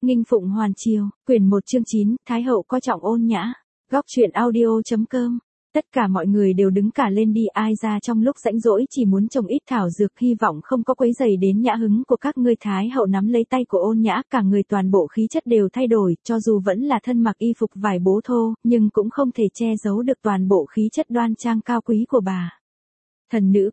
Nghinh Phụng Hoàn Triều, quyển 1 chương 9, Thái hậu coi trọng Ôn Nhã. Góc truyện audio.com. Tất cả mọi người đều đứng cả lên đi, ai ra trong lúc rảnh rỗi chỉ muốn trồng ít thảo dược, hy vọng không có quấy rầy đến nhã hứng của các ngươi. Thái hậu nắm lấy tay của Ôn Nhã, cả người toàn bộ khí chất đều thay đổi, cho dù vẫn là thân mặc y phục vải bố thô, nhưng cũng không thể che giấu được toàn bộ khí chất đoan trang cao quý của bà. Thần nữ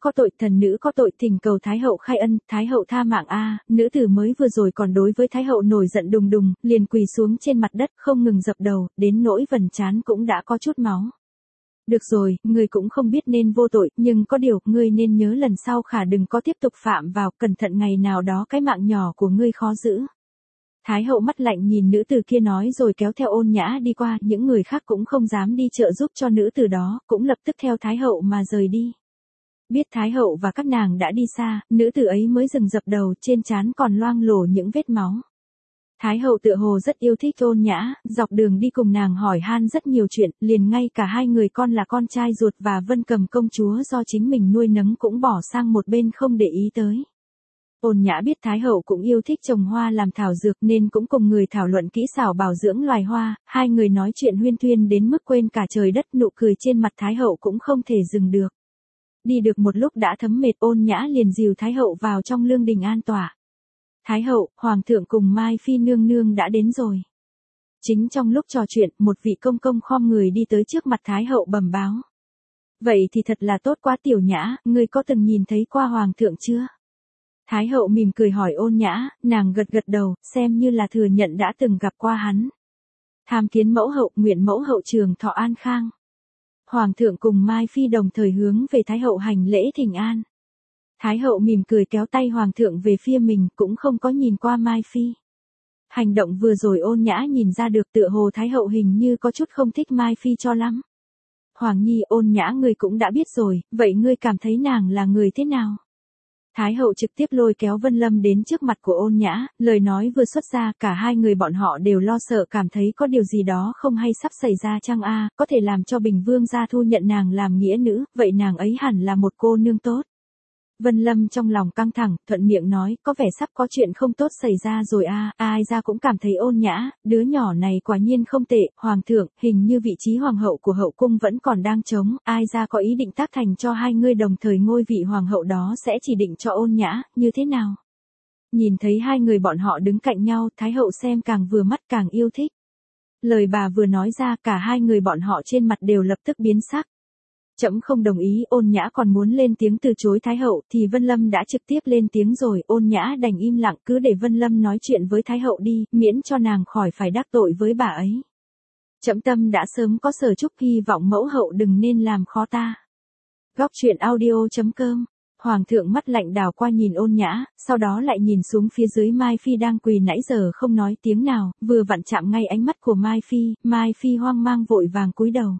có tội, thỉnh cầu Thái hậu khai ân, Thái hậu tha mạng a. Nữ tử mới vừa rồi còn đối với Thái hậu nổi giận đùng đùng, liền quỳ xuống trên mặt đất không ngừng dập đầu, đến nỗi vầng trán cũng đã có chút máu. Được rồi, ngươi cũng không biết nên vô tội, nhưng có điều, ngươi nên nhớ lần sau khả đừng có tiếp tục phạm vào, cẩn thận ngày nào đó cái mạng nhỏ của ngươi khó giữ. Thái hậu mắt lạnh nhìn nữ tử kia nói rồi kéo theo Ôn Nhã đi qua, những người khác cũng không dám đi trợ giúp cho nữ tử đó, cũng lập tức theo Thái hậu mà rời đi. Biết Thái hậu và các nàng đã đi xa, nữ tử ấy mới dừng dập đầu, trên trán còn loang lổ những vết máu. Thái hậu tựa hồ rất yêu thích Ôn Nhã, dọc đường đi cùng nàng hỏi han rất nhiều chuyện, liền ngay cả hai người con là con trai ruột và Vân Cầm công chúa do chính mình nuôi nấng cũng bỏ sang một bên không để ý tới. Ôn Nhã biết Thái hậu cũng yêu thích trồng hoa làm thảo dược nên cũng cùng người thảo luận kỹ xảo bảo dưỡng loài hoa, hai người nói chuyện huyên thuyên đến mức quên cả trời đất, nụ cười trên mặt Thái hậu cũng không thể dừng được. Đi được một lúc đã thấm mệt, Ôn Nhã liền dìu Thái hậu vào trong lương đình an tọa. Thái hậu, hoàng thượng cùng Mai Phi nương nương đã đến rồi. Chính trong lúc trò chuyện, một vị công công khom người đi tới trước mặt Thái hậu bẩm báo. Vậy thì thật là tốt quá Tiểu Nhã, ngươi có từng nhìn thấy qua hoàng thượng chưa? Thái hậu mỉm cười hỏi Ôn Nhã, nàng gật gật đầu, xem như là thừa nhận đã từng gặp qua hắn. Tham kiến mẫu hậu, nguyện mẫu hậu trường thọ an khang. Hoàng thượng cùng Mai Phi đồng thời hướng về Thái hậu hành lễ thỉnh an. Thái hậu mỉm cười kéo tay Hoàng thượng về phía mình, cũng không có nhìn qua Mai Phi. Hành động vừa rồi Ôn Nhã nhìn ra được, tựa hồ Thái hậu hình như có chút không thích Mai Phi cho lắm. Hoàng nhi, Ôn Nhã ngươi cũng đã biết rồi, vậy ngươi cảm thấy nàng là người thế nào? Thái hậu trực tiếp lôi kéo Vân Lâm đến trước mặt của Ôn Nhã, lời nói vừa xuất ra, cả hai người bọn họ đều lo sợ, cảm thấy có điều gì đó không hay sắp xảy ra chăng a, có thể làm cho Bình Vương gia thu nhận nàng làm nghĩa nữ, vậy nàng ấy hẳn là một cô nương tốt. Vân Lâm trong lòng căng thẳng, thuận miệng nói, có vẻ sắp có chuyện không tốt xảy ra rồi a. Ai ra cũng cảm thấy Ôn Nhã, đứa nhỏ này quả nhiên không tệ. Hoàng thượng, hình như vị trí hoàng hậu của hậu cung vẫn còn đang trống, ai ra có ý định tác thành cho hai ngươi đồng thời ngôi vị hoàng hậu đó sẽ chỉ định cho Ôn Nhã, như thế nào? Nhìn thấy hai người bọn họ đứng cạnh nhau, Thái hậu xem càng vừa mắt càng yêu thích. Lời bà vừa nói ra, cả hai người bọn họ trên mặt đều lập tức biến sắc. Trẫm không đồng ý. Ôn Nhã còn muốn lên tiếng từ chối Thái hậu thì Vân Lâm đã trực tiếp lên tiếng rồi, Ôn Nhã đành im lặng, cứ để Vân Lâm nói chuyện với Thái hậu đi, miễn cho nàng khỏi phải đắc tội với bà ấy. Trẫm tâm đã sớm có sở chúc, hy vọng mẫu hậu đừng nên làm khó ta. Góc truyện audio.com. Hoàng thượng mắt lạnh đảo qua nhìn Ôn Nhã, sau đó lại nhìn xuống phía dưới Mai Phi đang quỳ nãy giờ không nói tiếng nào, vừa vặn chạm ngay ánh mắt của Mai Phi hoang mang vội vàng cúi đầu.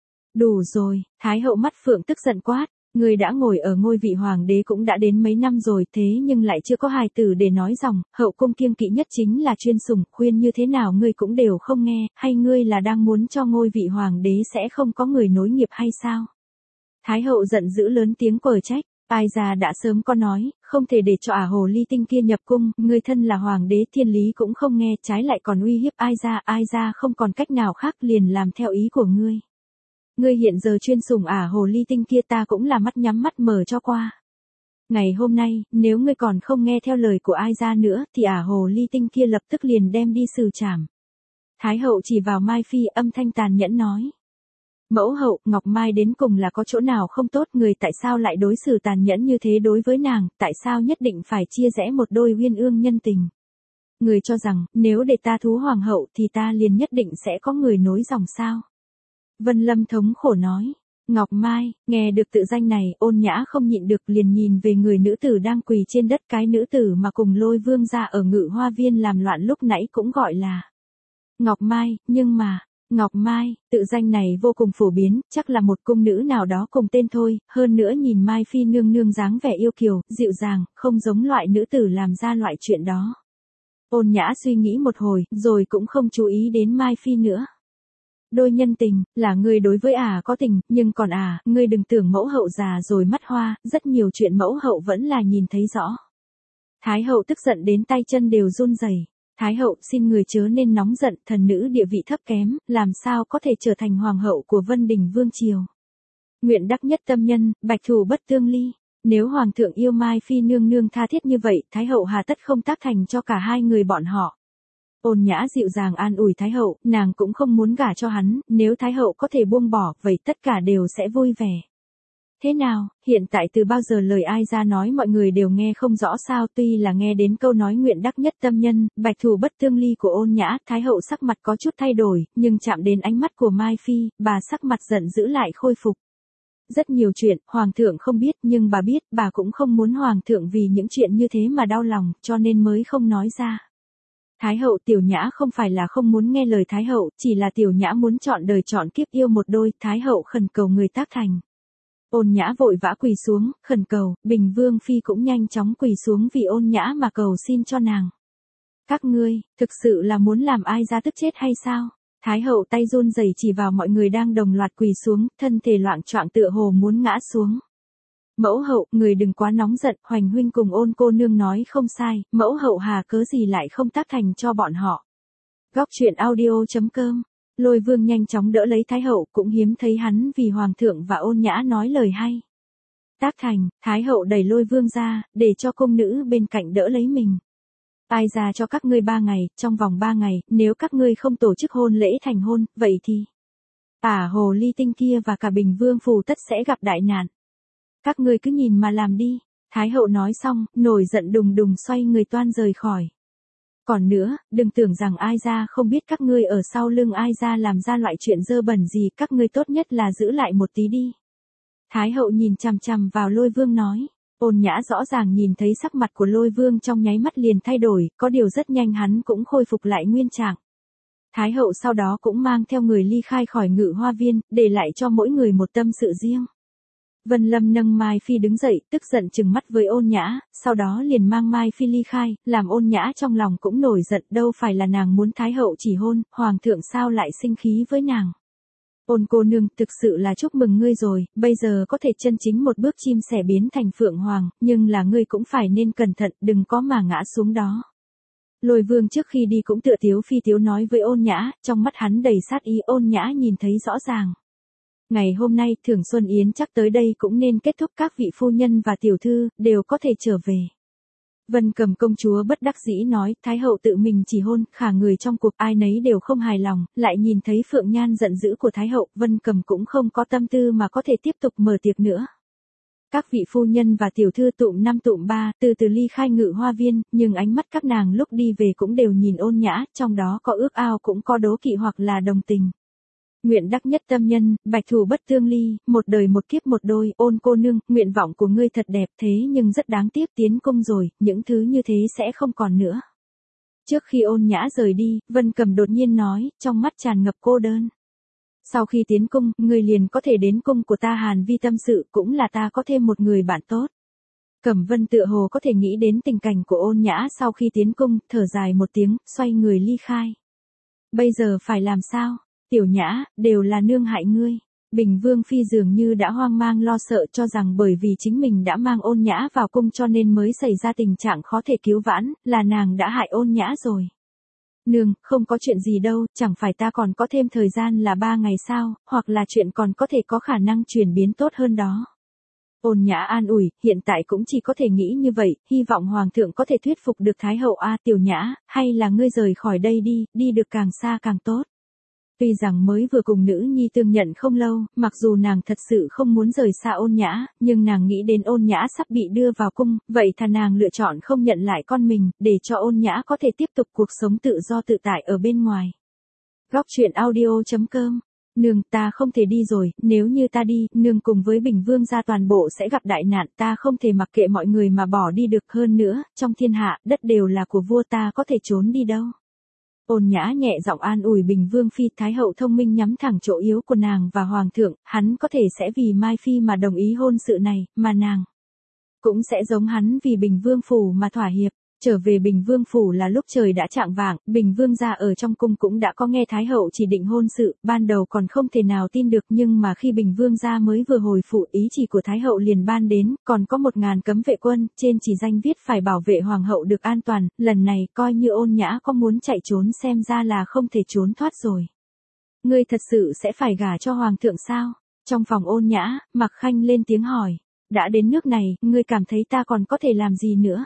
Đủ rồi, Thái hậu mắt phượng tức giận quát, người đã ngồi ở ngôi vị hoàng đế cũng đã đến mấy năm rồi, thế nhưng lại chưa có hài tử để nói dòng, hậu cung kiêng kỵ nhất chính là chuyên sủng, khuyên như thế nào ngươi cũng đều không nghe, hay ngươi là đang muốn cho ngôi vị hoàng đế sẽ không có người nối nghiệp hay sao? Thái hậu giận dữ lớn tiếng quở trách, ai già đã sớm có nói, không thể để cho hồ ly tinh kia nhập cung, ngươi thân là hoàng đế thiên lý cũng không nghe, trái lại còn uy hiếp ai ra không còn cách nào khác liền làm theo ý của ngươi. Ngươi hiện giờ chuyên sủng hồ ly tinh kia ta cũng là mắt nhắm mắt mở cho qua. Ngày hôm nay, nếu ngươi còn không nghe theo lời của ai ra nữa thì hồ ly tinh kia lập tức liền đem đi xử trảm. Thái hậu chỉ vào Mai Phi âm thanh tàn nhẫn nói. Mẫu hậu, Ngọc Mai đến cùng là có chỗ nào không tốt, người tại sao lại đối xử tàn nhẫn như thế đối với nàng, tại sao nhất định phải chia rẽ một đôi uyên ương nhân tình. Người cho rằng, nếu để ta thú hoàng hậu thì ta liền nhất định sẽ có người nối dòng sao. Vân Lâm thống khổ nói. Ngọc Mai, nghe được tự danh này, Ôn Nhã không nhịn được liền nhìn về người nữ tử đang quỳ trên đất, cái nữ tử mà cùng Lôi Vương gia ở Ngự Hoa Viên làm loạn lúc nãy cũng gọi là Ngọc Mai, nhưng mà, Ngọc Mai, tự danh này vô cùng phổ biến, chắc là một cung nữ nào đó cùng tên thôi, hơn nữa nhìn Mai Phi nương nương dáng vẻ yêu kiều, dịu dàng, không giống loại nữ tử làm ra loại chuyện đó. Ôn Nhã suy nghĩ một hồi, rồi cũng không chú ý đến Mai Phi nữa. Đôi nhân tình, là ngươi đối với có tình, nhưng còn ngươi đừng tưởng mẫu hậu già rồi mắt hoa, rất nhiều chuyện mẫu hậu vẫn là nhìn thấy rõ. Thái hậu tức giận đến tay chân đều run rẩy. Thái hậu xin người chớ nên nóng giận, thần nữ địa vị thấp kém, làm sao có thể trở thành hoàng hậu của Vân Đình Vương Triều. Nguyện đắc nhất tâm nhân, bạch thủ bất tương ly. Nếu hoàng thượng yêu Mai Phi nương nương tha thiết như vậy, Thái hậu hà tất không tác thành cho cả hai người bọn họ. Ôn Nhã dịu dàng an ủi Thái hậu, nàng cũng không muốn gả cho hắn, nếu Thái hậu có thể buông bỏ, vậy tất cả đều sẽ vui vẻ. Thế nào, hiện tại từ bao giờ lời ai ra nói mọi người đều nghe không rõ sao, tuy là nghe đến câu nói nguyện đắc nhất tâm nhân, bạch thủ bất tương ly của Ôn Nhã, Thái hậu sắc mặt có chút thay đổi, nhưng chạm đến ánh mắt của Mai Phi, bà sắc mặt giận dữ lại khôi phục. Rất nhiều chuyện, hoàng thượng không biết, nhưng bà biết, bà cũng không muốn hoàng thượng vì những chuyện như thế mà đau lòng, cho nên mới không nói ra. Thái hậu, Tiểu Nhã không phải là không muốn nghe lời Thái hậu, chỉ là Tiểu Nhã muốn chọn đời chọn kiếp yêu một đôi, Thái hậu khẩn cầu người tác thành. Ôn Nhã vội vã quỳ xuống, khẩn cầu, Bình Vương Phi cũng nhanh chóng quỳ xuống vì Ôn Nhã mà cầu xin cho nàng. Các ngươi, thực sự là muốn làm ai ra tức chết hay sao? Thái hậu tay run rẩy chỉ vào mọi người đang đồng loạt quỳ xuống, thân thể loạng choạng tựa hồ muốn ngã xuống. Mẫu hậu, người đừng quá nóng giận, Hoành huynh cùng Ôn cô nương nói không sai, mẫu hậu hà cớ gì lại không tác thành cho bọn họ. Góc truyện audio.com. Lôi Vương nhanh chóng đỡ lấy Thái hậu, cũng hiếm thấy hắn vì hoàng thượng và Ôn Nhã nói lời hay. Tác thành, Thái hậu đẩy Lôi Vương ra, để cho cung nữ bên cạnh đỡ lấy mình. Ai ra cho các ngươi 3 ngày, trong vòng 3 ngày, nếu các ngươi không tổ chức hôn lễ thành hôn, vậy thì hồ ly tinh kia và cả Bình Vương phủ tất sẽ gặp đại nạn. Các ngươi cứ nhìn mà làm đi. Thái hậu nói xong, nổi giận đùng đùng xoay người toan rời khỏi. Còn nữa, đừng tưởng rằng ai ra không biết các ngươi ở sau lưng ai ra làm ra loại chuyện dơ bẩn gì, các ngươi tốt nhất là giữ lại một tí đi. Thái hậu nhìn chằm chằm vào Lôi Vương nói. Ôn Nhã rõ ràng nhìn thấy sắc mặt của Lôi Vương trong nháy mắt liền thay đổi, có điều rất nhanh hắn cũng khôi phục lại nguyên trạng. Thái hậu sau đó cũng mang theo người ly khai khỏi Ngự Hoa Viên, để lại cho mỗi người một tâm sự riêng. Vân Lâm nâng Mai Phi đứng dậy, tức giận trừng mắt với Ôn Nhã, sau đó liền mang Mai Phi ly khai, làm Ôn Nhã trong lòng cũng nổi giận, đâu phải là nàng muốn Thái hậu chỉ hôn, hoàng thượng sao lại sinh khí với nàng. Ôn cô nương, thực sự là chúc mừng ngươi rồi, bây giờ có thể chân chính một bước chim sẻ biến thành phượng hoàng, nhưng là ngươi cũng phải nên cẩn thận, đừng có mà ngã xuống đó. Lôi Vương trước khi đi cũng tựa tiếu phi tiếu nói với Ôn Nhã, trong mắt hắn đầy sát ý. Ôn Nhã nhìn thấy rõ ràng. Ngày hôm nay, Thưởng Xuân Yến chắc tới đây cũng nên kết thúc, các vị phu nhân và tiểu thư, đều có thể trở về. Vân Cầm công chúa bất đắc dĩ nói, Thái hậu tự mình chỉ hôn, khả người trong cuộc ai nấy đều không hài lòng, lại nhìn thấy Phượng Nhan giận dữ của Thái hậu, Vân Cầm cũng không có tâm tư mà có thể tiếp tục mở tiệc nữa. Các vị phu nhân và tiểu thư tụm 5 tụm 3, từ từ ly khai Ngự Hoa Viên, nhưng ánh mắt các nàng lúc đi về cũng đều nhìn Ôn Nhã, trong đó có ước ao cũng có đố kỵ hoặc là đồng tình. Nguyện đắc nhất tâm nhân, bạch thủ bất tương ly, một đời một kiếp một đôi, Ôn cô nương, nguyện vọng của ngươi thật đẹp thế nhưng rất đáng tiếc, tiến cung rồi, những thứ như thế sẽ không còn nữa. Trước khi Ôn Nhã rời đi, Vân Cầm đột nhiên nói, trong mắt tràn ngập cô đơn. Sau khi tiến cung, ngươi liền có thể đến cung của ta Hàn Vi tâm sự, cũng là ta có thêm một người bạn tốt. Cẩm Vân tựa hồ có thể nghĩ đến tình cảnh của Ôn Nhã sau khi tiến cung, thở dài một tiếng, xoay người ly khai. Bây giờ phải làm sao? Tiểu Nhã, đều là nương hại ngươi. Bình Vương Phi dường như đã hoang mang lo sợ, cho rằng bởi vì chính mình đã mang Ôn Nhã vào cung cho nên mới xảy ra tình trạng khó thể cứu vãn, là nàng đã hại Ôn Nhã rồi. Nương, không có chuyện gì đâu, chẳng phải ta còn có thêm thời gian là 3 ngày sao, hoặc là chuyện còn có thể có khả năng chuyển biến tốt hơn đó. Ôn Nhã an ủi, hiện tại cũng chỉ có thể nghĩ như vậy, hy vọng hoàng thượng có thể thuyết phục được Thái hậu. Tiểu Nhã, hay là ngươi rời khỏi đây đi, đi được càng xa càng tốt. Tuy rằng mới vừa cùng nữ nhi tương nhận không lâu, mặc dù nàng thật sự không muốn rời xa Ôn Nhã, nhưng nàng nghĩ đến Ôn Nhã sắp bị đưa vào cung, vậy thà nàng lựa chọn không nhận lại con mình, để cho Ôn Nhã có thể tiếp tục cuộc sống tự do tự tại ở bên ngoài. Góc truyện audio.com. Nương, ta không thể đi rồi, nếu như ta đi, nương cùng với Bình Vương gia toàn bộ sẽ gặp đại nạn, ta không thể mặc kệ mọi người mà bỏ đi được, hơn nữa, trong thiên hạ, đất đều là của vua, ta có thể trốn đi đâu. Ôn Nhã nhẹ giọng an ủi Bình Vương Phi, Thái hậu thông minh nhắm thẳng chỗ yếu của nàng và hoàng thượng, hắn có thể sẽ vì Mai Phi mà đồng ý hôn sự này, mà nàng cũng sẽ giống hắn vì Bình Vương phủ mà thỏa hiệp. Trở về Bình Vương phủ là lúc trời đã chạng vạng, Bình Vương gia ở trong cung cũng đã có nghe Thái hậu chỉ định hôn sự, ban đầu còn không thể nào tin được, nhưng mà khi Bình Vương gia mới vừa hồi phủ, ý chỉ của Thái hậu liền ban đến, còn có 1000 cấm vệ quân, trên chỉ danh viết phải bảo vệ hoàng hậu được an toàn, lần này coi như Ôn Nhã có muốn chạy trốn xem ra là không thể trốn thoát rồi. Ngươi thật sự sẽ phải gả cho hoàng thượng sao? Trong phòng Ôn Nhã, Mạc Khanh lên tiếng hỏi, đã đến nước này, ngươi cảm thấy ta còn có thể làm gì nữa?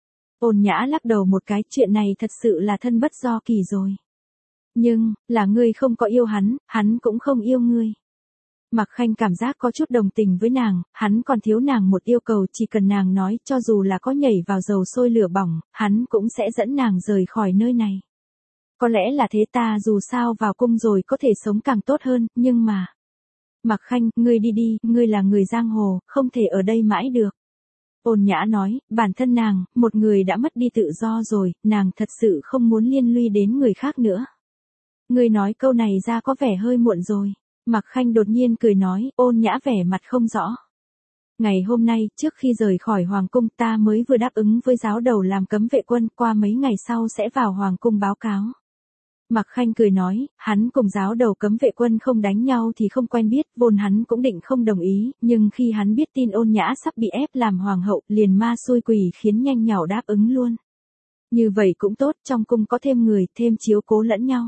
Ôn Nhã lắc đầu một cái, chuyện này thật sự là thân bất do kỳ rồi. Nhưng, là ngươi không có yêu hắn, hắn cũng không yêu ngươi. Mạc Khanh cảm giác có chút đồng tình với nàng, hắn còn thiếu nàng một yêu cầu, chỉ cần nàng nói, cho dù là có nhảy vào dầu sôi lửa bỏng, hắn cũng sẽ dẫn nàng rời khỏi nơi này. Có lẽ là thế, ta dù sao vào cung rồi có thể sống càng tốt hơn, nhưng mà... Mạc Khanh, ngươi đi đi, ngươi là người giang hồ, không thể ở đây mãi được. Ôn Nhã nói, bản thân nàng, một người đã mất đi tự do rồi, nàng thật sự không muốn liên lụy đến người khác nữa. Ngươi nói câu này ra có vẻ hơi muộn rồi. Mạc Khanh đột nhiên cười nói, Ôn Nhã vẻ mặt không rõ. Ngày hôm nay, trước khi rời khỏi hoàng cung, ta mới vừa đáp ứng với giáo đầu làm cấm vệ quân, qua mấy ngày sau sẽ vào hoàng cung báo cáo. Mạc Khanh cười nói, hắn cùng giáo đầu cấm vệ quân không đánh nhau thì không quen biết, vốn hắn cũng định không đồng ý, nhưng khi hắn biết tin Ôn Nhã sắp bị ép làm hoàng hậu, liền ma xui quỷ khiến nhanh nhảu đáp ứng luôn. Như vậy cũng tốt, trong cung có thêm người, thêm chiếu cố lẫn nhau.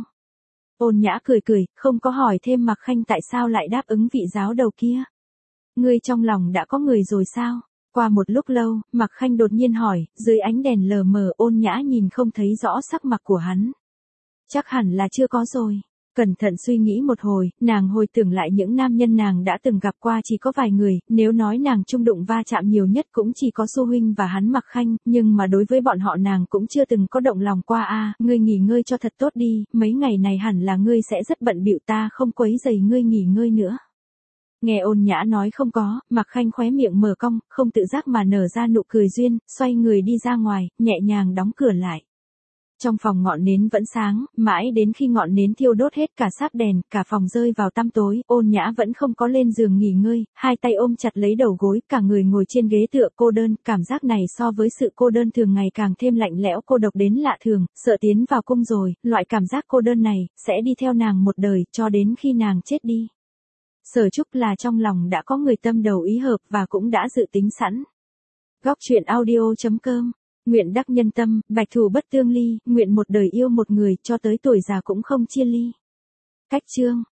Ôn Nhã cười cười, không có hỏi thêm Mạc Khanh tại sao lại đáp ứng vị giáo đầu kia. Ngươi trong lòng đã có người rồi sao? Qua một lúc lâu, Mạc Khanh đột nhiên hỏi, dưới ánh đèn lờ mờ Ôn Nhã nhìn không thấy rõ sắc mặt của hắn. Chắc hẳn là chưa có rồi. Cẩn thận suy nghĩ một hồi, nàng hồi tưởng lại những nam nhân nàng đã từng gặp qua chỉ có vài người, nếu nói nàng chung đụng va chạm nhiều nhất cũng chỉ có Xu huynh và hắn Mạc Khanh, nhưng mà đối với bọn họ nàng cũng chưa từng có động lòng qua a. Ngươi nghỉ ngơi cho thật tốt đi, mấy ngày này hẳn là ngươi sẽ rất bận bịu, ta không quấy rầy ngươi nghỉ ngơi nữa. Nghe Ôn Nhã nói không có, Mạc Khanh khóe miệng mở cong, không tự giác mà nở ra nụ cười duyên, xoay người đi ra ngoài, nhẹ nhàng đóng cửa lại. Trong phòng ngọn nến vẫn sáng, mãi đến khi ngọn nến thiêu đốt hết cả sáp đèn, cả phòng rơi vào tăm tối, Ôn Nhã vẫn không có lên giường nghỉ ngơi, hai tay ôm chặt lấy đầu gối, cả người ngồi trên ghế tựa cô đơn, cảm giác này so với sự cô đơn thường ngày càng thêm lạnh lẽo cô độc đến lạ thường, sợ tiến vào cung rồi, loại cảm giác cô đơn này, sẽ đi theo nàng một đời, cho đến khi nàng chết đi. Sở Trúc là trong lòng đã có người tâm đầu ý hợp và cũng đã dự tính sẵn. Góc truyện audio.com. Nguyện đắc nhân tâm, bạch thủ bất tương ly, nguyện một đời yêu một người cho tới tuổi già cũng không chia ly. Cách chương